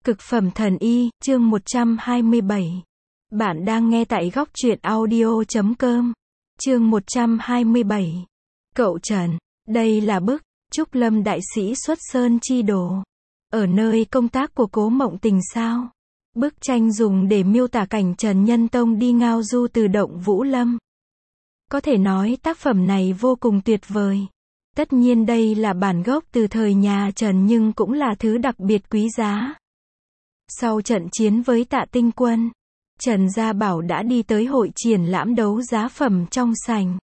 Cực phẩm thần y, chương 127. Bạn đang nghe tại góc truyện audio.com. Chương 127. Cậu Trần. Đây là bức Trúc Lâm đại sĩ xuất sơn chi đồ. Ở nơi công tác của Cố Mộng Tình sao? Bức tranh dùng để miêu tả cảnh Trần Nhân Tông đi ngao du từ động Vũ Lâm. Có thể nói tác phẩm này vô cùng tuyệt vời. Tất nhiên đây là bản gốc từ thời nhà Trần nhưng cũng là thứ đặc biệt quý giá. Sau trận chiến với Tạ Tinh Quân, Trần Gia Bảo đã đi tới hội triển lãm đấu giá phẩm trong sảnh.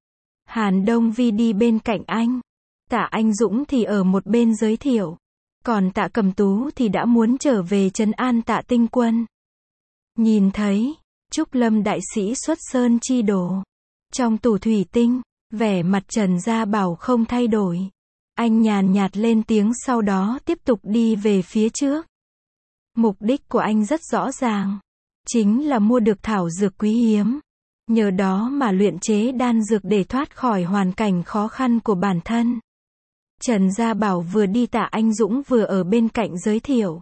Hàn Đông Vi đi bên cạnh anh. Tạ Anh Dũng thì ở một bên giới thiệu. Còn Tạ Cầm Tú thì đã muốn trở về trấn an Tạ Tinh Quân. Nhìn thấy Trúc Lâm đại sĩ xuất sơn chi đồ. Trong tủ thủy tinh, vẻ mặt Trần Gia Bảo không thay đổi. Anh nhàn nhạt lên tiếng sau đó tiếp tục đi về phía trước. Mục đích của anh rất rõ ràng. Chính là mua được thảo dược quý hiếm. Nhờ đó mà luyện chế đan dược để thoát khỏi hoàn cảnh khó khăn của bản thân. Trần Gia Bảo vừa đi Tạ Anh Dũng vừa ở bên cạnh giới thiệu.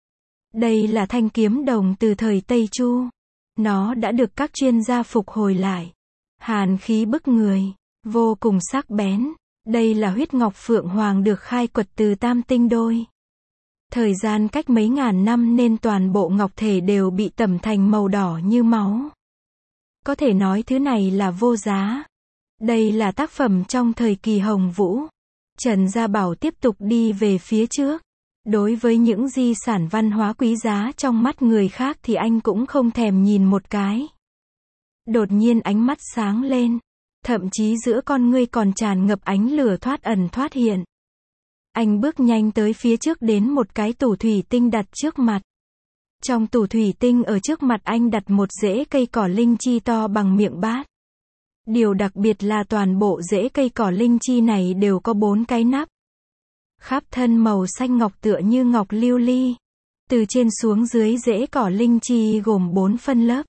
Đây là thanh kiếm đồng từ thời Tây Chu. Nó đã được các chuyên gia phục hồi lại. Hàn khí bức người, vô cùng sắc bén. Đây là huyết ngọc phượng hoàng được khai quật từ Tam Tinh Đôi. Thời gian cách mấy ngàn năm nên toàn bộ ngọc thể đều bị tẩm thành màu đỏ như máu. Có thể nói thứ này là vô giá. Đây là tác phẩm trong thời kỳ Hồng Vũ. Trần Gia Bảo tiếp tục đi về phía trước. Đối với những di sản văn hóa quý giá trong mắt người khác thì anh cũng không thèm nhìn một cái. Đột nhiên ánh mắt sáng lên. Thậm chí giữa con ngươi còn tràn ngập ánh lửa thoát ẩn thoát hiện. Anh bước nhanh tới phía trước đến một cái tủ thủy tinh đặt trước mặt. Trong tủ thủy tinh ở trước mặt anh đặt một rễ cây cỏ linh chi to bằng miệng bát. Điều đặc biệt là toàn bộ rễ cây cỏ linh chi này đều có 4 cái nắp. Khắp thân màu xanh ngọc tựa như ngọc lưu ly. Từ trên xuống dưới rễ cỏ linh chi gồm 4 phân lớp.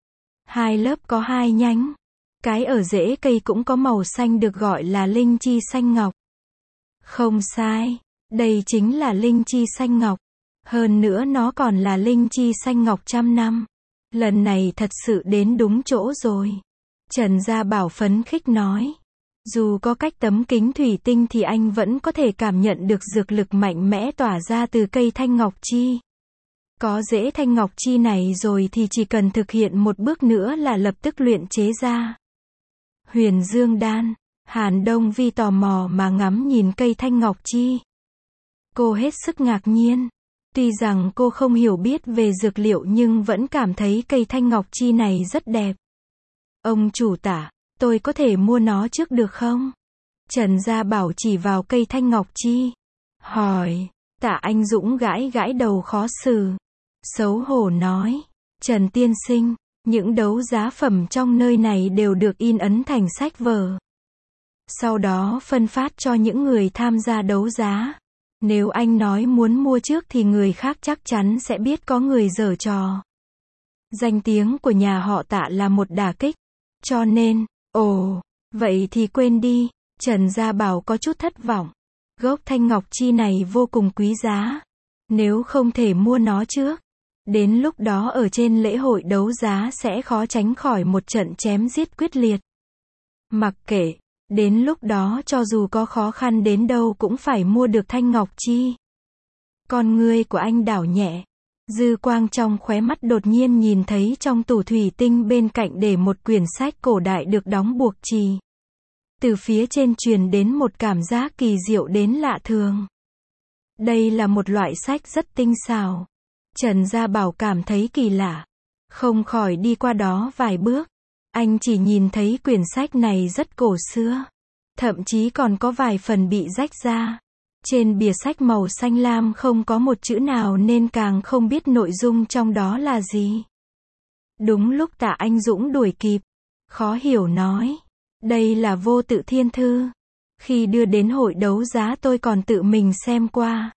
2 lớp có 2 nhánh. Cái ở rễ cây cũng có màu xanh được gọi là linh chi xanh ngọc. Không sai, đây chính là linh chi xanh ngọc. Hơn nữa nó còn là linh chi xanh ngọc trăm năm. Lần này thật sự đến đúng chỗ rồi. Trần Gia Bảo phấn khích nói. Dù có cách tấm kính thủy tinh thì anh vẫn có thể cảm nhận được dược lực mạnh mẽ tỏa ra từ cây thanh ngọc chi. Có rễ thanh ngọc chi này rồi thì chỉ cần thực hiện một bước nữa là lập tức luyện chế ra. Huyền Dương đan. Hàn Đông Vi tò mò mà ngắm nhìn cây thanh ngọc chi. Cô hết sức ngạc nhiên. Tuy rằng cô không hiểu biết về dược liệu nhưng vẫn cảm thấy cây thanh ngọc chi này rất đẹp. Ông chủ Tạ, tôi có thể mua nó trước được không? Trần Gia Bảo chỉ vào cây thanh ngọc chi. Hỏi. Tạ Anh Dũng gãi gãi đầu khó xử. Xấu hổ nói. Trần tiên sinh, những đấu giá phẩm trong nơi này đều được in ấn thành sách vở. Sau đó phân phát cho những người tham gia đấu giá. Nếu anh nói muốn mua trước thì người khác chắc chắn sẽ biết có người giở trò. Danh tiếng của nhà họ Tạ là một đả kích. Cho nên, vậy thì quên đi. Trần Gia Bảo có chút thất vọng. Gốc thanh ngọc chi này vô cùng quý giá. Nếu không thể mua nó trước, đến lúc đó ở trên lễ hội đấu giá sẽ khó tránh khỏi một trận chém giết quyết liệt. Mặc kệ. Đến lúc đó cho dù có khó khăn đến đâu cũng phải mua được thanh ngọc chi. Con ngươi của anh đảo nhẹ. Dư quang trong khóe mắt đột nhiên nhìn thấy trong tủ thủy tinh bên cạnh để một quyển sách cổ đại được đóng buộc chì. Từ phía trên truyền đến một cảm giác kỳ diệu đến lạ thường. Đây là một loại sách rất tinh xảo. Trần Gia Bảo cảm thấy kỳ lạ. Không khỏi đi qua đó vài bước. Anh chỉ nhìn thấy quyển sách này rất cổ xưa. Thậm chí còn có vài phần bị rách ra. Trên bìa sách màu xanh lam không có một chữ nào nên càng không biết nội dung trong đó là gì. Đúng lúc Tạ Anh Dũng đuổi kịp. Khó hiểu nói. Đây là Vô Tự Thiên Thư. Khi đưa đến hội đấu giá tôi còn tự mình xem qua.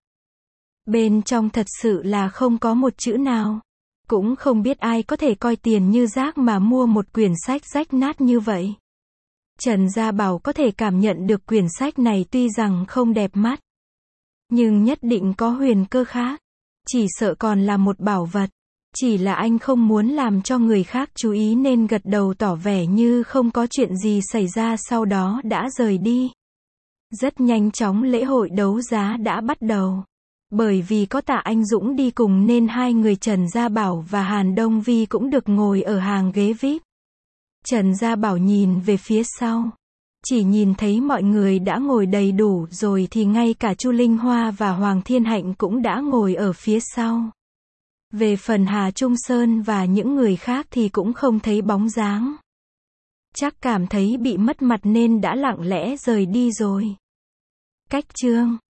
Bên trong thật sự là không có một chữ nào. Cũng không biết ai có thể coi tiền như rác mà mua một quyển sách rách nát như vậy. Trần Gia Bảo có thể cảm nhận được quyển sách này tuy rằng không đẹp mắt, nhưng nhất định có huyền cơ khác. Chỉ sợ còn là một bảo vật. Chỉ là anh không muốn làm cho người khác chú ý nên gật đầu tỏ vẻ như không có chuyện gì xảy ra, sau đó đã rời đi. Rất nhanh chóng lễ hội đấu giá đã bắt đầu. Bởi vì có Tạ Anh Dũng đi cùng nên hai người Trần Gia Bảo và Hàn Đông Vi cũng được ngồi ở hàng ghế VIP. Trần Gia Bảo nhìn về phía sau. Chỉ nhìn thấy mọi người đã ngồi đầy đủ rồi thì ngay cả Chu Linh Hoa và Hoàng Thiên Hạnh cũng đã ngồi ở phía sau. Về phần Hà Trung Sơn và những người khác thì cũng không thấy bóng dáng. Chắc cảm thấy bị mất mặt nên đã lặng lẽ rời đi rồi. Cách chương